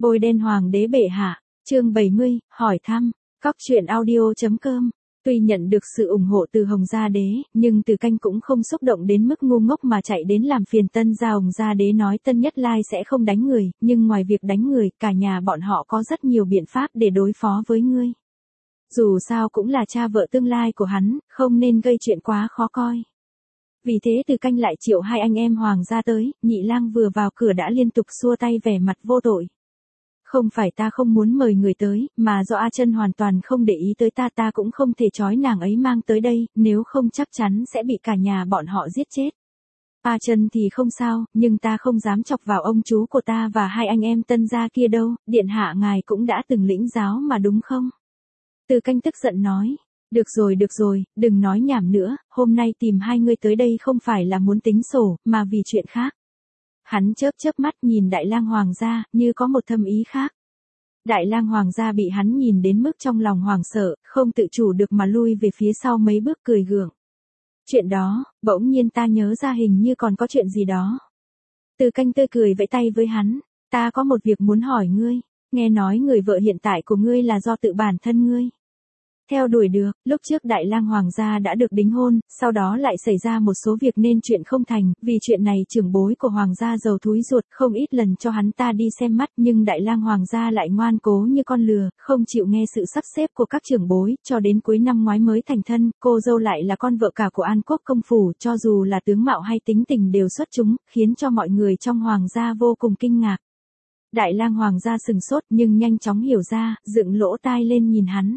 Bôi đen hoàng đế bệ hạ, chương 70, hỏi thăm, cóc truyện audio.com. Tuy nhận được sự ủng hộ từ Hồng Gia Đế, nhưng Từ Canh cũng không xúc động đến mức ngu ngốc mà chạy đến làm phiền Tân Gia. Hồng Gia Đế nói Tân Nhất Lai sẽ không đánh người, nhưng ngoài việc đánh người, cả nhà bọn họ có rất nhiều biện pháp để đối phó với ngươi. Dù sao cũng là cha vợ tương lai của hắn, không nên gây chuyện quá khó coi. Vì thế Từ Canh lại triệu hai anh em Hoàng gia tới, Nhị Lang vừa vào cửa đã liên tục xua tay vẻ mặt vô tội. Không phải ta không muốn mời người tới, mà do A Chân hoàn toàn không để ý tới ta, ta cũng không thể trói nàng ấy mang tới đây, nếu không chắc chắn sẽ bị cả nhà bọn họ giết chết. A Chân thì không sao, nhưng ta không dám chọc vào ông chú của ta và hai anh em Tân gia kia đâu, điện hạ ngài cũng đã từng lĩnh giáo mà đúng không? Từ Canh tức giận nói. Được rồi, đừng nói nhảm nữa, hôm nay tìm hai người tới đây không phải là muốn tính sổ, mà vì chuyện khác. Hắn chớp mắt nhìn Đại Lang Hoàng gia, như có một thâm ý khác. Đại Lang Hoàng gia bị hắn nhìn đến mức trong lòng hoảng sợ, không tự chủ được mà lui về phía sau mấy bước cười gượng. Chuyện đó, bỗng nhiên ta nhớ ra hình như còn có chuyện gì đó. Từ Canh tươi cười vẫy tay với hắn, ta có một việc muốn hỏi ngươi, nghe nói người vợ hiện tại của ngươi là do tự bản thân ngươi theo đuổi được. Lúc trước Đại Lang Hoàng gia đã được đính hôn, sau đó lại xảy ra một số việc nên chuyện không thành, vì chuyện này trưởng bối của Hoàng gia giàu thúi ruột, không ít lần cho hắn ta đi xem mắt, nhưng Đại Lang Hoàng gia lại ngoan cố như con lừa, không chịu nghe sự sắp xếp của các trưởng bối, cho đến cuối năm ngoái mới thành thân, cô dâu lại là con vợ cả của An Quốc công phủ, cho dù là tướng mạo hay tính tình đều xuất chúng, khiến cho mọi người trong Hoàng gia vô cùng kinh ngạc. Đại Lang Hoàng gia sừng sốt nhưng nhanh chóng hiểu ra, dựng lỗ tai lên nhìn hắn.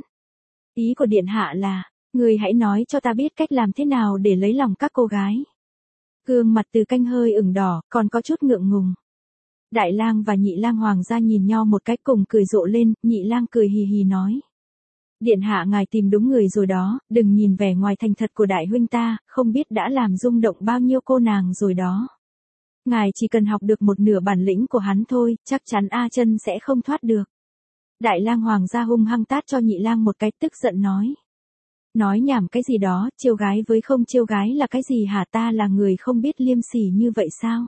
Ý của điện hạ là, người hãy nói cho ta biết cách làm thế nào để lấy lòng các cô gái. Gương mặt Từ Canh hơi ửng đỏ, còn có chút ngượng ngùng. Đại Lang và Nhị Lang Hoàng gia nhìn nhau một cách cùng cười rộ lên, Nhị Lang cười hì hì nói. Điện hạ ngài tìm đúng người rồi đó, đừng nhìn vẻ ngoài thành thật của đại huynh ta, không biết đã làm rung động bao nhiêu cô nàng rồi đó. Ngài chỉ cần học được một nửa bản lĩnh của hắn thôi, chắc chắn A Chân sẽ không thoát được. Đại Lang Hoàng gia hung hăng tát cho Nhị Lang một cái, tức giận nói. Nói nhảm cái gì đó, chiêu gái với không chiêu gái là cái gì hả, ta là người không biết liêm sỉ như vậy sao?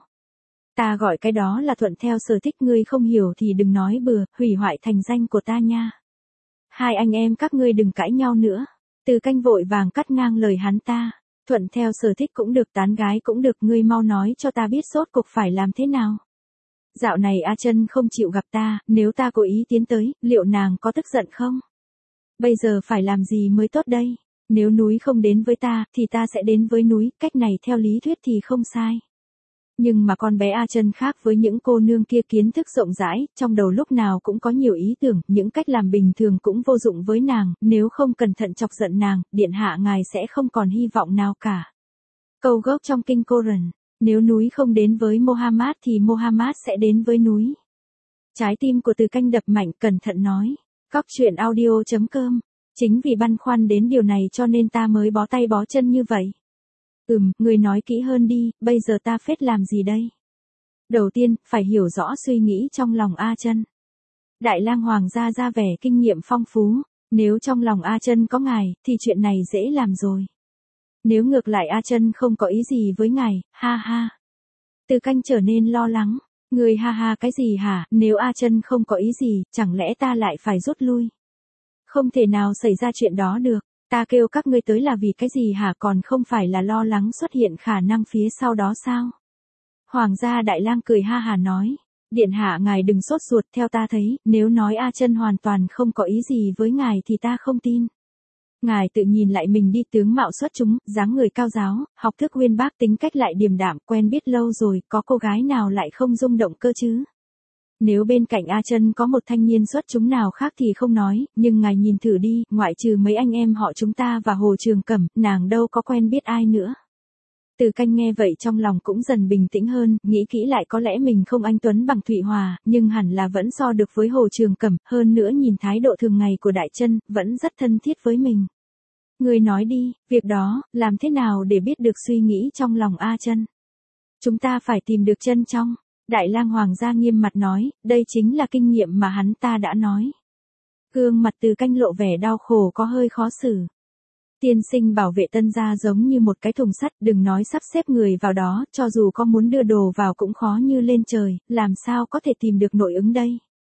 Ta gọi cái đó là thuận theo sở thích, ngươi không hiểu thì đừng nói bừa, hủy hoại thành danh của ta nha. Hai anh em các ngươi đừng cãi nhau nữa. Từ Canh vội vàng cắt ngang lời hắn ta. Thuận theo sở thích cũng được, tán gái cũng được, ngươi mau nói cho ta biết rốt cuộc phải làm thế nào. Dạo này A Chân không chịu gặp ta, nếu ta cố ý tiến tới, liệu nàng có tức giận không? Bây giờ phải làm gì mới tốt đây? Nếu núi không đến với ta, thì ta sẽ đến với núi, cách này theo lý thuyết thì không sai. Nhưng mà con bé A Chân khác với những cô nương kia, kiến thức rộng rãi, trong đầu lúc nào cũng có nhiều ý tưởng, những cách làm bình thường cũng vô dụng với nàng, nếu không cẩn thận chọc giận nàng, điện hạ ngài sẽ không còn hy vọng nào cả. Câu gốc trong kinh Koran. Nếu núi không đến với Muhammad thì Muhammad sẽ đến với núi. Trái tim của Từ Canh đập mạnh, cẩn thận nói. cóc truyện audio.com. Chính vì băn khoăn đến điều này cho nên ta mới bó tay bó chân như vậy. Người nói kỹ hơn đi, bây giờ ta phết làm gì đây? Đầu tiên, phải hiểu rõ suy nghĩ trong lòng A Chân. Đại Lang Hoàng gia ra vẻ kinh nghiệm phong phú. Nếu trong lòng A Chân có ngài, thì chuyện này dễ làm rồi. Nếu ngược lại A Chân không có ý gì với ngài, ha ha. Từ Canh trở nên lo lắng. Người ha ha cái gì hả, nếu A Chân không có ý gì, chẳng lẽ ta lại phải rút lui? Không thể nào xảy ra chuyện đó được. Ta kêu các ngươi tới là vì cái gì hả, còn không phải là lo lắng xuất hiện khả năng phía sau đó sao? Hoàng gia Đại Lang cười ha hà nói. Điện hạ ngài đừng sốt ruột, theo ta thấy, nếu nói A Chân hoàn toàn không có ý gì với ngài thì ta không tin. Ngài tự nhìn lại mình đi, tướng mạo xuất chúng, dáng người cao giáo, học thức uyên bác, tính cách lại điềm đạm, quen biết lâu rồi, có cô gái nào lại không rung động cơ chứ? Nếu bên cạnh A Chân có một thanh niên xuất chúng nào khác thì không nói, nhưng ngài nhìn thử đi, ngoại trừ mấy anh em họ chúng ta và Hồ Trường Cẩm, nàng đâu có quen biết ai nữa. Từ Canh nghe vậy trong lòng cũng dần bình tĩnh hơn, nghĩ kỹ lại có lẽ mình không anh tuấn bằng Thụy Hòa, nhưng hẳn là vẫn so được với Hồ Trường Cẩm, hơn nữa nhìn thái độ thường ngày của Đại Chân, vẫn rất thân thiết với mình. Người nói đi, việc đó, làm thế nào để biết được suy nghĩ trong lòng A Chân? Chúng ta phải tìm được chân trong. Đại Lang Hoàng gia nghiêm mặt nói, đây chính là kinh nghiệm mà hắn ta đã nói. Gương mặt Từ Canh lộ vẻ đau khổ, có hơi khó xử. Tiên sinh bảo vệ Tân gia giống như một cái thùng sắt, đừng nói sắp xếp người vào đó, cho dù có muốn đưa đồ vào cũng khó như lên trời, làm sao có thể tìm được nội ứng đây.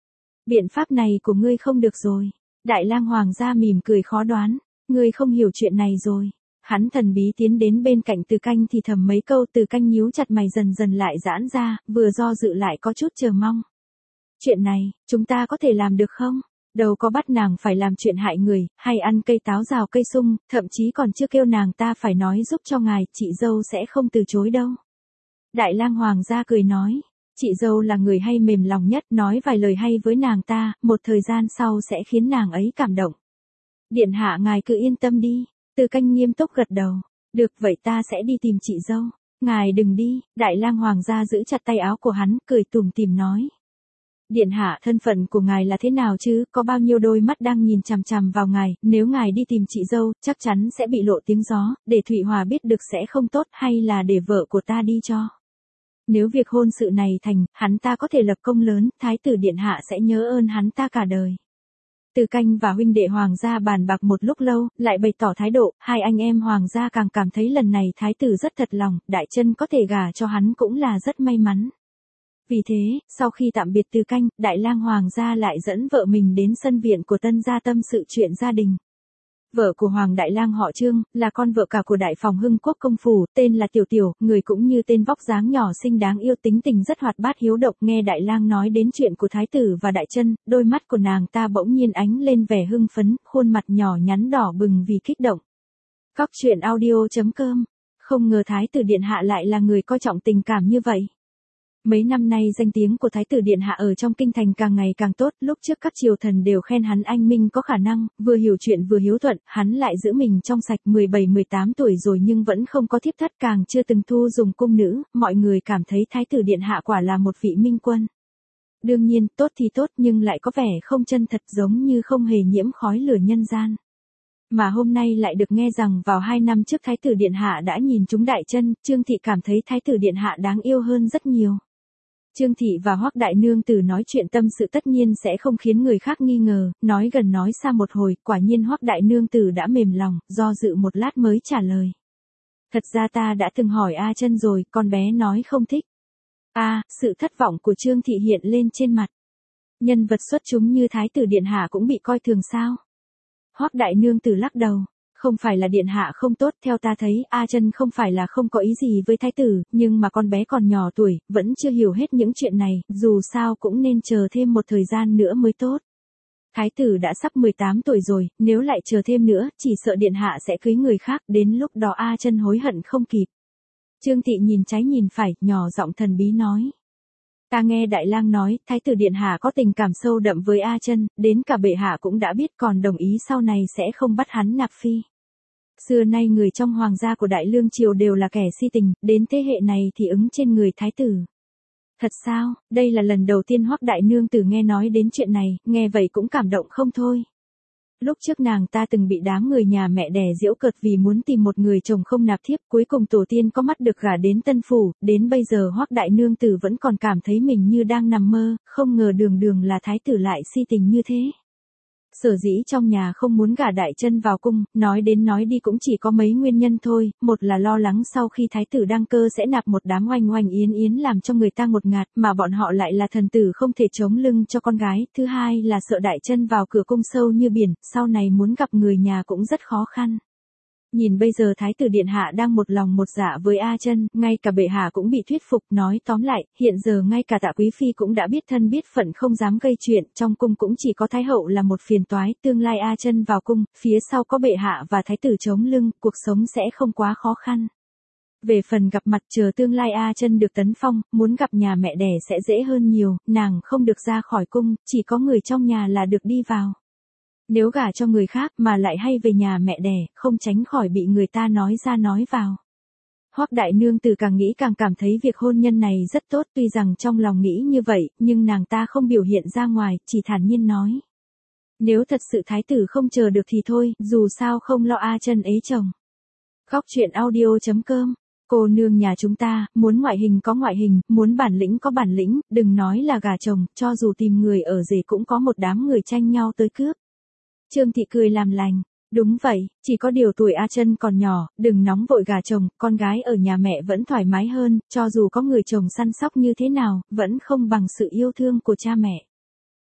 Biện pháp này của ngươi không được rồi. Đại lang hoàng gia mỉm cười khó đoán. Ngươi không hiểu chuyện này rồi. Hắn thần bí tiến đến bên cạnh Từ Canh thì thầm mấy câu, Từ Canh nhíu chặt mày dần dần lại giãn ra, vừa do dự lại có chút chờ mong. Chuyện này, chúng ta có thể làm được không? Đâu có bắt nàng phải làm chuyện hại người, hay ăn cây táo rào cây sung, thậm chí còn chưa kêu nàng ta phải nói giúp cho ngài, chị dâu sẽ không từ chối đâu. Đại lang hoàng gia cười nói, chị dâu là người hay mềm lòng nhất, nói vài lời hay với nàng ta, một thời gian sau sẽ khiến nàng ấy cảm động. Điện hạ ngài cứ yên tâm đi. Từ Canh nghiêm túc gật đầu. Được vậy ta sẽ đi tìm chị dâu. Ngài đừng đi. Đại lang hoàng gia giữ chặt tay áo của hắn, cười tủm tỉm nói. Điện hạ, thân phận của ngài là thế nào chứ, có bao nhiêu đôi mắt đang nhìn chằm chằm vào ngài, nếu ngài đi tìm chị dâu, chắc chắn sẽ bị lộ tiếng gió, để Thụy Hòa biết được sẽ không tốt, hay là để vợ của ta đi cho. Nếu việc hôn sự này thành, hắn ta có thể lập công lớn, thái tử điện hạ sẽ nhớ ơn hắn ta cả đời. Từ Canh và huynh đệ hoàng gia bàn bạc một lúc lâu, lại bày tỏ thái độ, hai anh em hoàng gia càng cảm thấy lần này thái tử rất thật lòng, Đại Chân có thể gả cho hắn cũng là rất may mắn. Vì thế, sau khi tạm biệt Từ Canh, Đại lang hoàng gia lại dẫn vợ mình đến sân viện của Tân gia tâm sự chuyện gia đình. Vợ của Hoàng Đại Lang họ Trương, là con vợ cả của Đại Phòng Hưng Quốc công phủ, tên là Tiểu Tiểu, người cũng như tên vóc dáng nhỏ xinh đáng yêu, tính tình rất hoạt bát hiếu động. Nghe Đại Lang nói đến chuyện của Thái tử và Đại Chân, đôi mắt của nàng ta bỗng nhiên ánh lên vẻ hưng phấn, khuôn mặt nhỏ nhắn đỏ bừng vì kích động. Cóc truyện audio.com. Không ngờ Thái tử điện hạ lại là người coi trọng tình cảm như vậy. Mấy năm nay danh tiếng của Thái tử điện hạ ở trong kinh thành càng ngày càng tốt, lúc trước các triều thần đều khen hắn anh minh có khả năng, vừa hiểu chuyện vừa hiếu thuận, hắn lại giữ mình trong sạch 17-18 tuổi rồi nhưng vẫn không có thiếp thất, càng chưa từng thu dùng cung nữ, mọi người cảm thấy Thái tử điện hạ quả là một vị minh quân. Đương nhiên, tốt thì tốt nhưng lại có vẻ không chân thật, giống như không hề nhiễm khói lửa nhân gian. Mà hôm nay lại được nghe rằng vào 2 năm trước Thái tử điện hạ đã nhìn trúng Đại Chân, Trương Thị cảm thấy Thái tử điện hạ đáng yêu hơn rất nhiều. Trương Thị và Hoắc Đại Nương Tử nói chuyện tâm sự tất nhiên sẽ không khiến người khác nghi ngờ, nói gần nói xa một hồi, quả nhiên Hoắc Đại Nương Tử đã mềm lòng, do dự một lát mới trả lời. Thật ra ta đã từng hỏi A Chân rồi, con bé nói không thích. Sự thất vọng của Trương Thị hiện lên trên mặt. Nhân vật xuất chúng như Thái tử điện hạ cũng bị coi thường sao? Hoắc Đại Nương Tử lắc đầu. Không phải là điện hạ không tốt, theo ta thấy, A Chân không phải là không có ý gì với thái tử, nhưng mà con bé còn nhỏ tuổi, vẫn chưa hiểu hết những chuyện này, dù sao cũng nên chờ thêm một thời gian nữa mới tốt. Thái tử đã sắp 18 tuổi rồi, nếu lại chờ thêm nữa, chỉ sợ điện hạ sẽ cưới người khác, đến lúc đó A Chân hối hận không kịp. Trương Thị nhìn trái nhìn phải, nhỏ giọng thần bí nói. Ta nghe Đại Lang nói, Thái tử điện hạ có tình cảm sâu đậm với A Chân, đến cả bệ hạ cũng đã biết, còn đồng ý sau này sẽ không bắt hắn nạp phi. Xưa nay người trong hoàng gia của Đại Lương triều đều là kẻ si tình, đến thế hệ này thì ứng trên người thái tử. Thật sao? Đây là lần đầu tiên Hoắc Đại Nương Tử nghe nói đến chuyện này, nghe vậy cũng cảm động không thôi. Lúc trước nàng ta từng bị đám người nhà mẹ đẻ giễu cợt vì muốn tìm một người chồng không nạp thiếp, cuối cùng tổ tiên có mắt được gả đến Tân Phủ, đến bây giờ Hoắc Đại Nương Tử vẫn còn cảm thấy mình như đang nằm mơ, không ngờ đường đường là thái tử lại si tình như thế. Sở dĩ trong nhà không muốn gả Đại Chân vào cung, nói đến nói đi cũng chỉ có mấy nguyên nhân thôi, một là lo lắng sau khi thái tử đăng cơ sẽ nạp một đám oanh oanh yến yến làm cho người ta ngột ngạt, mà bọn họ lại là thần tử không thể chống lưng cho con gái, thứ hai là sợ Đại Chân vào cửa cung sâu như biển, sau này muốn gặp người nhà cũng rất khó khăn. Nhìn bây giờ Thái tử điện hạ đang một lòng một dạ với A Chân, ngay cả bệ hạ cũng bị thuyết phục, nói tóm lại, hiện giờ ngay cả Tạ Quý phi cũng đã biết thân biết phận không dám gây chuyện, trong cung cũng chỉ có Thái hậu là một phiền toái, tương lai A Chân vào cung, phía sau có bệ hạ và thái tử chống lưng, cuộc sống sẽ không quá khó khăn. Về phần gặp mặt, chờ tương lai A Chân được tấn phong, muốn gặp nhà mẹ đẻ sẽ dễ hơn nhiều, nàng không được ra khỏi cung, chỉ có người trong nhà là được đi vào. Nếu gả cho người khác mà lại hay về nhà mẹ đẻ, không tránh khỏi bị người ta nói ra nói vào. Hoắc Đại Nương Tử càng nghĩ càng cảm thấy việc hôn nhân này rất tốt, tuy rằng trong lòng nghĩ như vậy, nhưng nàng ta không biểu hiện ra ngoài, chỉ thản nhiên nói. Nếu thật sự thái tử không chờ được thì thôi, dù sao không lo A Chân ế chồng. Cóc truyện audio.com. Cô nương nhà chúng ta, muốn ngoại hình có ngoại hình, muốn bản lĩnh có bản lĩnh, đừng nói là gả chồng, cho dù tìm người ở rể cũng có một đám người tranh nhau tới cướp. Trương Thị cười làm lành. Đúng vậy, chỉ có điều tuổi A Chân còn nhỏ, đừng nóng vội gả chồng, con gái ở nhà mẹ vẫn thoải mái hơn, cho dù có người chồng săn sóc như thế nào, vẫn không bằng sự yêu thương của cha mẹ.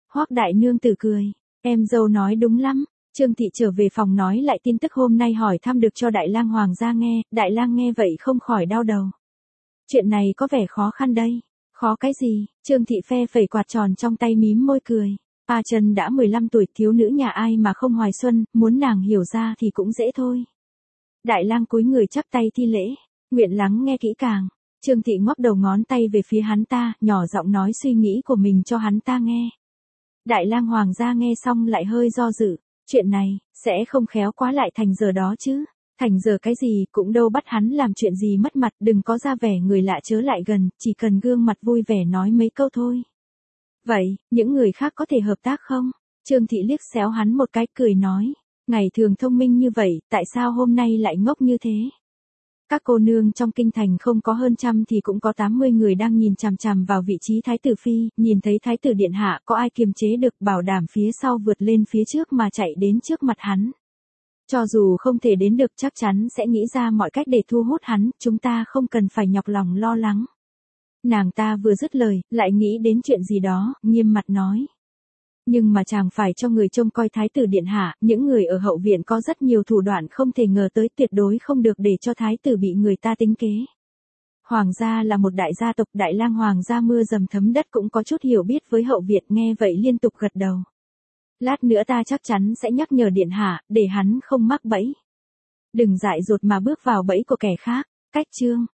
Hoắc đại nương tử cười, em dâu nói đúng lắm. Trương Thị trở về phòng nói lại tin tức hôm nay hỏi thăm được cho Đại lang Hoàng gia nghe, Đại lang nghe vậy không khỏi đau đầu. Chuyện này có vẻ khó khăn đây. Khó cái gì? Trương Thị phe phẩy quạt tròn trong tay mím môi cười. A Trần đã 15 tuổi, thiếu nữ nhà ai mà không hoài xuân, muốn nàng hiểu ra thì cũng dễ thôi. Đại lang cúi người chắp tay thi lễ, nguyện lắng nghe kỹ càng. Trương Thị ngoắc đầu ngón tay về phía hắn ta, nhỏ giọng nói suy nghĩ của mình cho hắn ta nghe. Đại lang Hoàng gia nghe xong lại hơi do dự, chuyện này, sẽ không khéo quá lại thành giờ đó chứ. Thành giờ cái gì, cũng đâu bắt hắn làm chuyện gì mất mặt, đừng có ra vẻ người lạ chớ lại gần, chỉ cần gương mặt vui vẻ nói mấy câu thôi. Vậy, những người khác có thể hợp tác không? Trương Thị liếc xéo hắn một cái cười nói, ngày thường thông minh như vậy, tại sao hôm nay lại ngốc như thế? Các cô nương trong kinh thành không có hơn trăm thì cũng có 80 người đang nhìn chằm chằm vào vị trí thái tử phi, nhìn thấy thái tử điện hạ có ai kiềm chế được, bảo đảm phía sau vượt lên phía trước mà chạy đến trước mặt hắn. Cho dù không thể đến được chắc chắn sẽ nghĩ ra mọi cách để thu hút hắn, chúng ta không cần phải nhọc lòng lo lắng. Nàng ta vừa dứt lời, lại nghĩ đến chuyện gì đó, nghiêm mặt nói. Nhưng mà chàng phải cho người trông coi thái tử điện hạ, những người ở hậu viện có rất nhiều thủ đoạn không thể ngờ tới, tuyệt đối không được để cho thái tử bị người ta tính kế. Hoàng gia là một đại gia tộc, Đại lang Hoàng gia mưa dầm thấm đất cũng có chút hiểu biết với hậu viện, nghe vậy liên tục gật đầu. Lát nữa ta chắc chắn sẽ nhắc nhở điện hạ, để hắn không mắc bẫy. Đừng dại dột mà bước vào bẫy của kẻ khác. Cách chương